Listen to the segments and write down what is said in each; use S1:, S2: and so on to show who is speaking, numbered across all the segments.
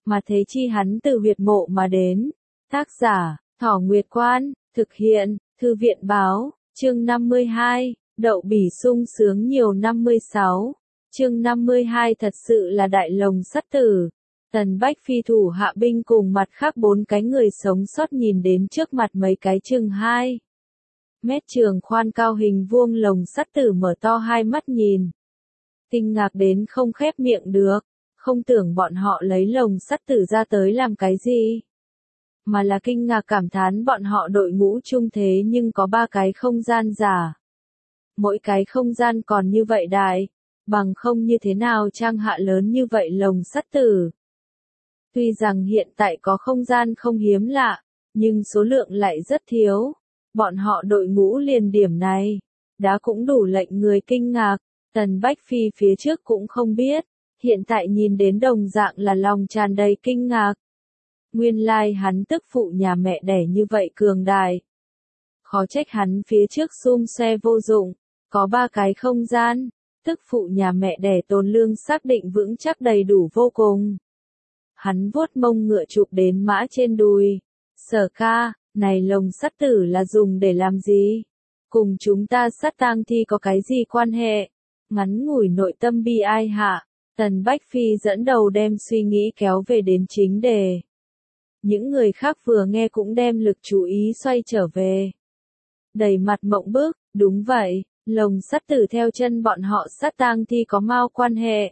S1: mà thế chi hắn từ huyệt mộ mà đến. Tác giả, Thỏ Nguyệt Quan, thực hiện, Thư viện báo, chương 52, đậu bỉ sung sướng nhiều 56. Chương 52 thật sự là đại lồng sắt tử. Tần Bách Phi thủ hạ binh cùng mặt khác 4 cái người sống sót nhìn đến trước mặt mấy cái chừng 2 mét trường khoan cao hình vuông lồng sắt tử mở to hai mắt nhìn. Kinh ngạc đến không khép miệng được, không tưởng bọn họ lấy lồng sắt tử ra tới làm cái gì. Mà là kinh ngạc cảm thán bọn họ đội ngũ chung thế nhưng có 3 cái không gian giả. Mỗi cái không gian còn như vậy đại, bằng không như thế nào trang hạ lớn như vậy lồng sắt tử. Tuy rằng hiện tại có không gian không hiếm lạ, nhưng số lượng lại rất thiếu. Bọn họ đội ngũ liền điểm này, đã cũng đủ lệnh người kinh ngạc. Tần Bách Phi phía trước cũng không biết, hiện tại nhìn đến đồng dạng là lòng tràn đầy kinh ngạc. Nguyên lai hắn tức phụ nhà mẹ đẻ như vậy cường đại. Khó trách hắn phía trước xum xe vô dụng, có 3 cái không gian, tức phụ nhà mẹ đẻ tồn lương xác định vững chắc đầy đủ vô cùng. Hắn vuốt mông ngựa chụp đến mã trên đùi. Sở ca, này lồng sắt tử là dùng để làm gì? Cùng chúng ta sát tang thi có cái gì quan hệ? Ngắn ngủi nội tâm bi ai hạ, Tần Bách Phi dẫn đầu đem suy nghĩ kéo về đến chính đề. Những người khác vừa nghe cũng đem lực chú ý xoay trở về. Đầy mặt mộng bức, đúng vậy, lồng sắt tử theo chân bọn họ sát tang thi có mao quan hệ.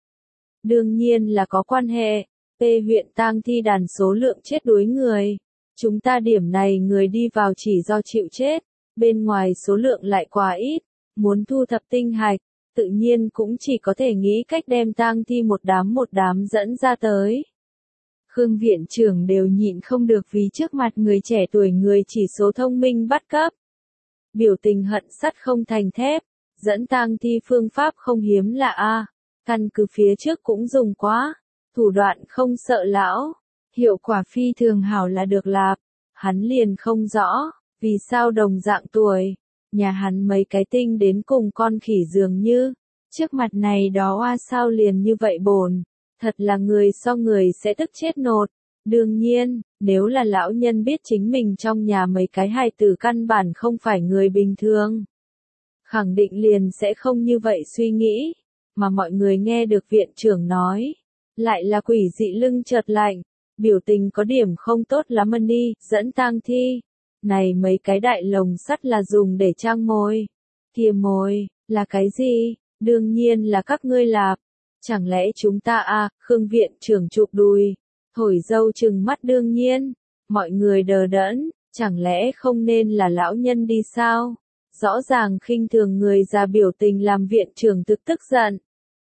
S1: Đương nhiên là có quan hệ, P huyện tang thi đàn số lượng chết đuối người. Chúng ta điểm này người đi vào chỉ do chịu chết, bên ngoài số lượng lại quá ít, muốn thu thập tinh hạch, tự nhiên cũng chỉ có thể nghĩ cách đem tang thi một đám dẫn ra tới. Khương viện trưởng đều nhịn không được vì trước mặt người trẻ tuổi người chỉ số thông minh bắt cấp. Biểu tình hận sắt không thành thép, dẫn tang thi phương pháp không hiếm lạ a, căn cứ phía trước cũng dùng quá, thủ đoạn không sợ lão, hiệu quả phi thường hảo là được lạp. Hắn liền không rõ, vì sao đồng dạng tuổi, nhà hắn mấy cái tinh đến cùng con khỉ dường như, trước mặt này đó oa sao liền như vậy bồn, thật là người so người sẽ tức chết nột. Đương nhiên, nếu là lão nhân biết chính mình trong nhà mấy cái hài tử căn bản không phải người bình thường, khẳng định liền sẽ không như vậy suy nghĩ, mà mọi người nghe được viện trưởng nói, lại là quỷ dị lưng chợt lạnh. Biểu tình có điểm không tốt lắm đi, dẫn tang thi. Này mấy cái đại lồng sắt là dùng để trang mồi. Kia mồi, là cái gì? Đương nhiên là các ngươi lạp. Chẳng lẽ chúng ta Khương viện trưởng chụp đùi, thổi dâu trừng mắt đương nhiên. Mọi người đờ đẫn, chẳng lẽ không nên là lão nhân đi sao? Rõ ràng khinh thường người già biểu tình làm viện trưởng tức giận.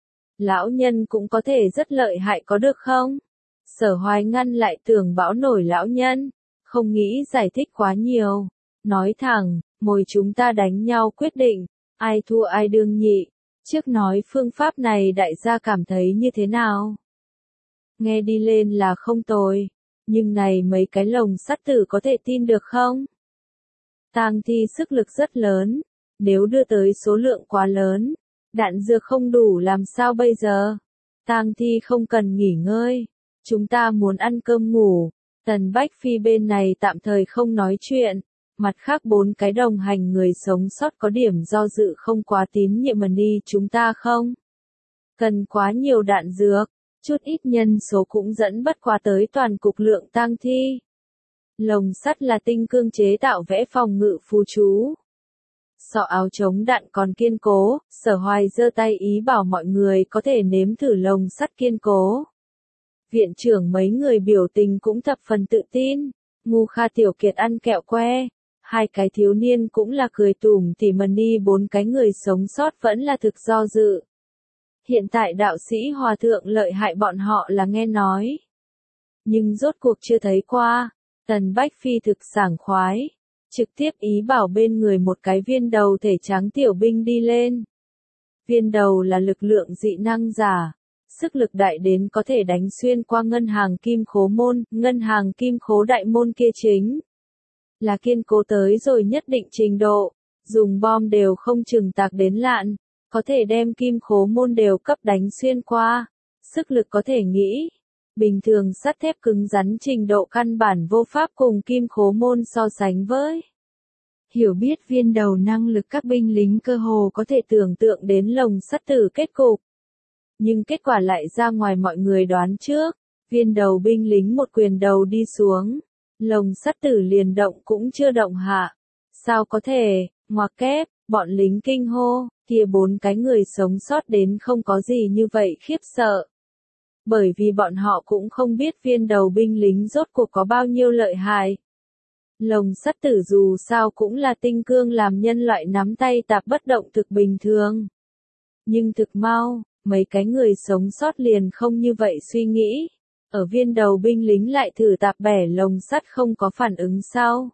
S1: Lão nhân cũng có thể rất lợi hại có được không? Sở Hoài ngăn lại tưởng bão nổi lão nhân, không nghĩ giải thích quá nhiều, nói thẳng, mồi chúng ta đánh nhau quyết định, ai thua ai đương nhị, trước nói phương pháp này đại gia cảm thấy như thế nào? Nghe đi lên là không tồi, nhưng này mấy cái lồng sắt tử có thể tin được không? Tang thi sức lực rất lớn, nếu đưa tới số lượng quá lớn, đạn dược không đủ làm sao bây giờ? Tang thi không cần nghỉ ngơi. Chúng ta muốn ăn cơm ngủ, Tần Bách Phi bên này tạm thời không nói chuyện, mặt khác 4 cái đồng hành người sống sót có điểm do dự không quá tín nhiệm đi chúng ta không? Cần quá nhiều đạn dược, chút ít nhân số cũng dẫn bất quá tới toàn cục lượng tang thi. Lồng sắt là tinh cương chế tạo vẽ phòng ngự phù chú. Sọ áo chống đạn còn kiên cố, Sở Hoài giơ tay ý bảo mọi người có thể nếm thử lồng sắt kiên cố. Viện trưởng mấy người biểu tình cũng thập phần tự tin, Ngu Kha Tiểu Kiệt ăn kẹo que, 2 cái thiếu niên cũng là cười tủm tỉm đi 4 cái người sống sót vẫn là thực do dự. Hiện tại đạo sĩ hòa thượng lợi hại bọn họ là nghe nói, nhưng rốt cuộc chưa thấy qua. Tần Bách Phi thực sảng khoái, trực tiếp ý bảo bên người một cái viên đầu thể trắng tiểu binh đi lên. Viên đầu là lực lượng dị năng giả. Sức lực đại đến có thể đánh xuyên qua ngân hàng kim khố môn, ngân hàng kim khố đại môn kia chính là kiên cố tới rồi nhất định trình độ, dùng bom đều không chừng tạc đến lạn, có thể đem kim khố môn đều cấp đánh xuyên qua, sức lực có thể nghĩ, Bình thường sắt thép cứng rắn trình độ căn bản vô pháp cùng kim khố môn so sánh với. Hiểu biết viên đầu năng lực các binh lính cơ hồ có thể tưởng tượng đến lồng sắt tử kết cục. Nhưng kết quả lại ra ngoài mọi người đoán trước, viên đầu binh lính một quyền đầu đi xuống, lồng sắt tử liền động cũng chưa động hạ. Sao có thể, ngoặc kép, bọn lính kinh hô, kia 4 cái người sống sót đến không có gì như vậy khiếp sợ. Bởi vì bọn họ cũng không biết viên đầu binh lính rốt cuộc có bao nhiêu lợi hại. Lồng sắt tử dù sao cũng là tinh cương làm nhân loại nắm tay tạp bất động thực bình thường. Nhưng thực mau, mấy cái người sống sót liền không như vậy suy nghĩ. Ở viên đầu binh lính lại thử tạp bẻ lồng sắt không có phản ứng sau.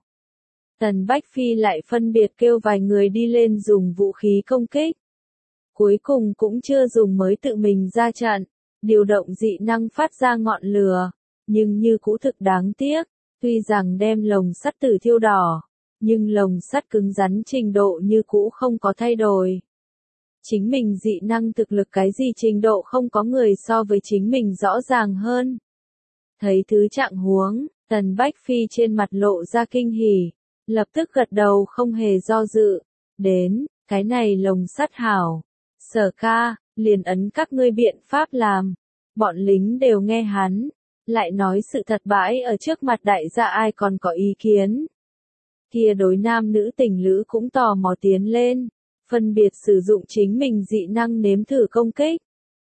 S1: Tần Bách Phi lại phân biệt kêu vài người đi lên dùng vũ khí công kích. Cuối cùng cũng chưa dùng mới tự mình ra trận, điều động dị năng phát ra ngọn lửa, nhưng như cũ thực đáng tiếc, tuy rằng đem lồng sắt tử thiêu đỏ, nhưng lồng sắt cứng rắn trình độ như cũ không có thay đổi. Chính mình dị năng thực lực cái gì trình độ không có người so với chính mình rõ ràng hơn. Thấy thứ trạng huống, Tần Bách Phi trên mặt lộ ra kinh hỉ, lập tức gật đầu không hề do dự. Đến, cái này lồng sắt hảo. Sở ca, liền ấn các ngươi biện pháp làm. Bọn lính đều nghe hắn, lại nói sự thật bãi ở trước mặt đại gia ai còn có ý kiến. Kia đối nam nữ tình lữ cũng tò mò tiến lên, phân biệt sử dụng chính mình dị năng nếm thử công kích.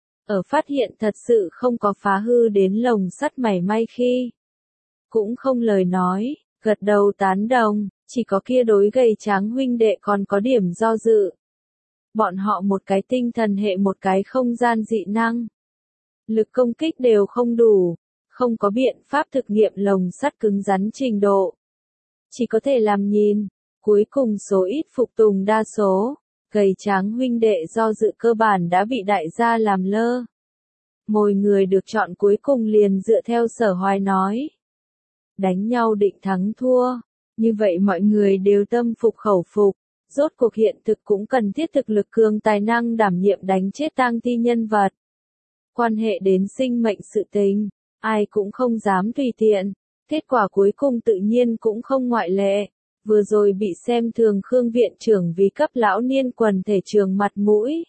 S1: Ở phát hiện thật sự không có phá hư đến lồng sắt mảy may khi. Cũng không lời nói, gật đầu tán đồng, chỉ có kia đối gầy tráng huynh đệ còn có điểm do dự. Bọn họ một cái tinh thần hệ một cái không gian dị năng. Lực công kích đều không đủ, không có biện pháp thực nghiệm lồng sắt cứng rắn trình độ. Chỉ có thể làm nhìn, cuối cùng số ít phục tùng đa số, gầy tráng huynh đệ do dự cơ bản đã bị đại gia làm lơ. Mỗi người được chọn cuối cùng liền dựa theo Sở Hoài nói. Đánh nhau định thắng thua, như vậy mọi người đều tâm phục khẩu phục. Rốt cuộc hiện thực cũng cần thiết thực lực cường tài năng đảm nhiệm đánh chết tang thi nhân vật. Quan hệ đến sinh mệnh sự tình, ai cũng không dám tùy tiện, kết quả cuối cùng tự nhiên cũng không ngoại lệ. Vừa rồi bị xem thường Khương viện trưởng vì cấp lão niên quần thể trường mặt mũi.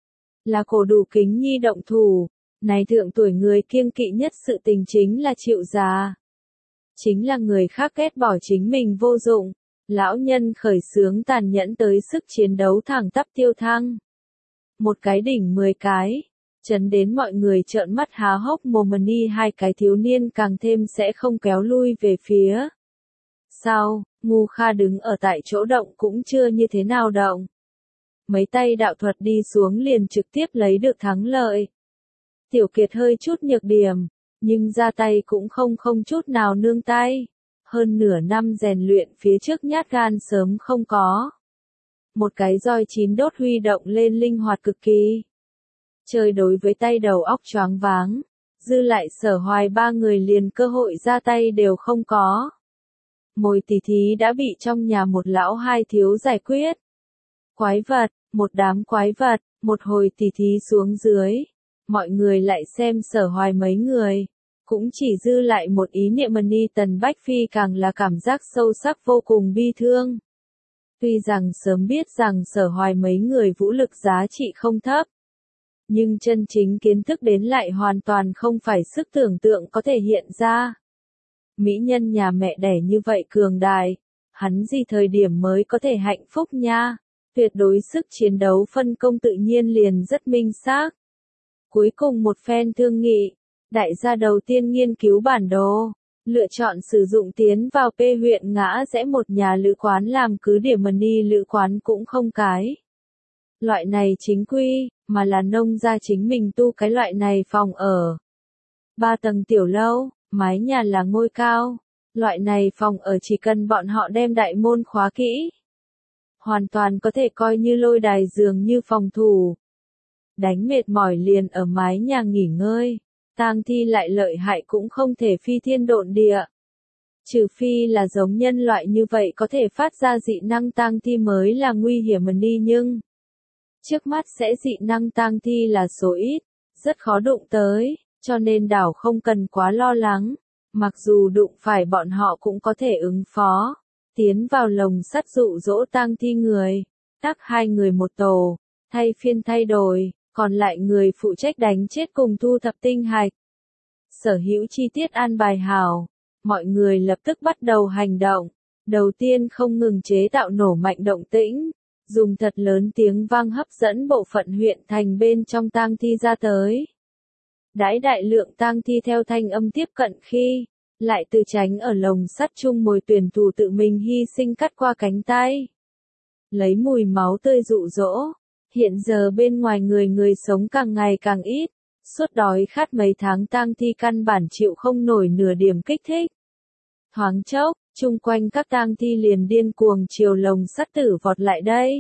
S1: Là cổ đủ kính nhi động thủ, này thượng tuổi người kiêng kỵ nhất sự tình chính là chịu già. Chính là người khác ghét bỏ chính mình vô dụng. Lão nhân khởi xướng tàn nhẫn tới sức chiến đấu thẳng tắp tiêu thăng. Một cái đỉnh 10 cái, chấn đến mọi người trợn mắt há hốc mồm ni hai cái thiếu niên càng thêm sẽ không kéo lui về phía. Sau, Ngu Kha đứng ở tại chỗ động cũng chưa như thế nào động. Mấy tay đạo thuật đi xuống liền trực tiếp lấy được thắng lợi. Tiểu Kiệt hơi chút nhược điểm, nhưng ra tay cũng không chút nào nương tay. Hơn nửa năm rèn luyện phía trước nhát gan sớm không có. Một cái roi 9 đốt huy động lên linh hoạt cực kỳ. Chơi đối với tay đầu óc choáng váng, dư lại Sở Hoài 3 người liền cơ hội ra tay đều không có. Mồi tỉ thí đã bị trong nhà một lão hai thiếu giải quyết. Quái vật, một đám quái vật, một hồi tỉ thí xuống dưới. Mọi người lại xem Sở Hoài mấy người. Cũng chỉ dư lại một ý niệm ni Tần Bách Phi càng là cảm giác sâu sắc vô cùng bi thương. Tuy rằng sớm biết rằng Sở Hoài mấy người vũ lực giá trị không thấp. Nhưng chân chính kiến thức đến lại hoàn toàn không phải sức tưởng tượng có thể hiện ra. Mỹ nhân nhà mẹ đẻ như vậy cường đại, hắn gì thời điểm mới có thể hạnh phúc nha, tuyệt đối sức chiến đấu phân công tự nhiên liền rất minh xác. Cuối cùng một phen thương nghị, đại gia đầu tiên nghiên cứu bản đồ, lựa chọn sử dụng tiến vào P huyện ngã rẽ một nhà lữ quán làm cứ điểm ni lữ quán cũng không cái. Loại này chính quy, mà là nông gia chính mình tu cái loại này phòng ở. 3 tầng tiểu lâu, mái nhà là ngôi cao. Loại này phòng ở chỉ cần bọn họ đem đại môn khóa kỹ. Hoàn toàn có thể coi như lôi đài giường như phòng thủ. Đánh mệt mỏi liền ở mái nhà nghỉ ngơi. Tang thi lại lợi hại cũng không thể phi thiên độn địa. Trừ phi là giống nhân loại như vậy có thể phát ra dị năng tang thi mới là nguy hiểm ni nhưng. Trước mắt sẽ dị năng tang thi là số ít, rất khó đụng tới, cho nên đảo không cần quá lo lắng, mặc dù đụng phải bọn họ cũng có thể ứng phó. Tiến vào lồng sắt dụ dỗ tang thi người, tác 2 người một tổ, thay phiên thay đổi, còn lại người phụ trách đánh chết cùng thu thập tinh hạch. Sở hữu chi tiết an bài hảo, mọi người lập tức bắt đầu hành động. Đầu tiên không ngừng chế tạo nổ mạnh động tĩnh, dùng thật lớn tiếng vang hấp dẫn bộ phận huyện thành bên trong tang thi ra tới. Đãi đại lượng tang thi theo thanh âm tiếp cận khi, lại từ tránh ở lồng sắt chung mồi tuyển thủ tự mình hy sinh cắt qua cánh tay. Lấy mùi máu tươi dụ dỗ, hiện giờ bên ngoài người sống càng ngày càng ít, suốt đói khát mấy tháng tang thi căn bản chịu không nổi nửa điểm kích thích. Thoáng chốc, chung quanh các tang thi liền điên cuồng chiều lồng sắt tử vọt lại đây.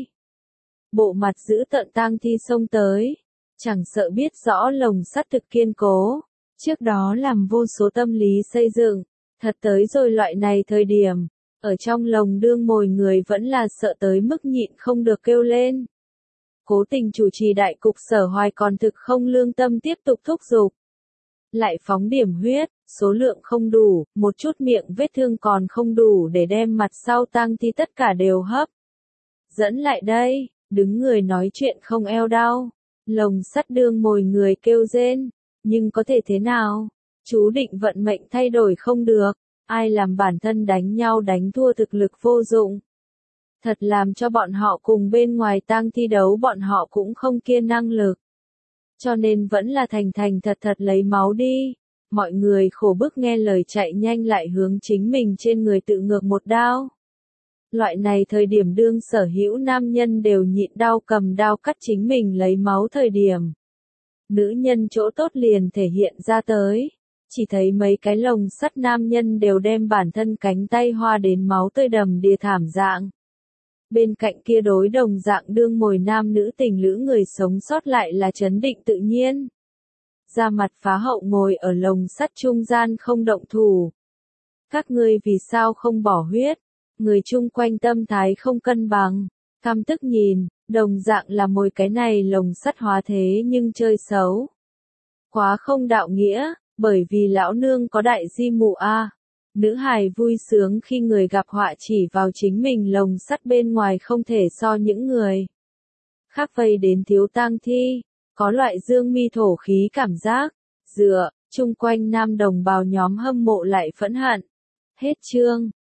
S1: Bộ mặt dữ tợn tang thi xông tới, chẳng sợ biết rõ lồng sắt thực kiên cố, trước đó làm vô số tâm lý xây dựng, thật tới rồi loại này thời điểm, ở trong lồng đương mồi người vẫn là sợ tới mức nhịn không được kêu lên. Cố tình chủ trì đại cục Sở Hoài còn thực không lương tâm tiếp tục thúc giục. Lại phóng điểm huyết, số lượng không đủ, một chút miệng vết thương còn không đủ để đem mặt sau tang thi tất cả đều hấp. Dẫn lại đây, đứng người nói chuyện không eo đau. Lồng sắt đương mồi người kêu rên, nhưng có thể thế nào? Chú định vận mệnh thay đổi không được, ai làm bản thân đánh nhau đánh thua thực lực vô dụng. Thật làm cho bọn họ cùng bên ngoài tang thi đấu bọn họ cũng không kia năng lực. Cho nên vẫn là thành thật lấy máu đi. Mọi người khổ bức nghe lời chạy nhanh lại hướng chính mình trên người tự ngược một đao. Loại này thời điểm đương sở hữu nam nhân đều nhịn đau cầm đao cắt chính mình lấy máu thời điểm. Nữ nhân chỗ tốt liền thể hiện ra tới. Chỉ thấy mấy cái lồng sắt nam nhân đều đem bản thân cánh tay hoa đến máu tươi đầm đìa thảm dạng. Bên cạnh kia đối đồng dạng đương mồi nam nữ tình lữ người sống sót lại là trấn định tự nhiên. Ra mặt phá hậu ngồi ở lồng sắt trung gian không động thủ. Các ngươi vì sao không bỏ huyết? Người chung quanh tâm thái không cân bằng, căm tức nhìn, đồng dạng là mồi cái này lồng sắt hóa thế nhưng chơi xấu. Quá không đạo nghĩa, bởi vì lão nương có đại di mụ a. Nữ hài vui sướng khi người gặp họa chỉ vào chính mình lồng sắt bên ngoài không thể so những người khác vây đến thiếu tang thi, có loại dương mi thổ khí cảm giác, dựa, chung quanh nam đồng bào nhóm hâm mộ lại phẫn hận. Hết chương.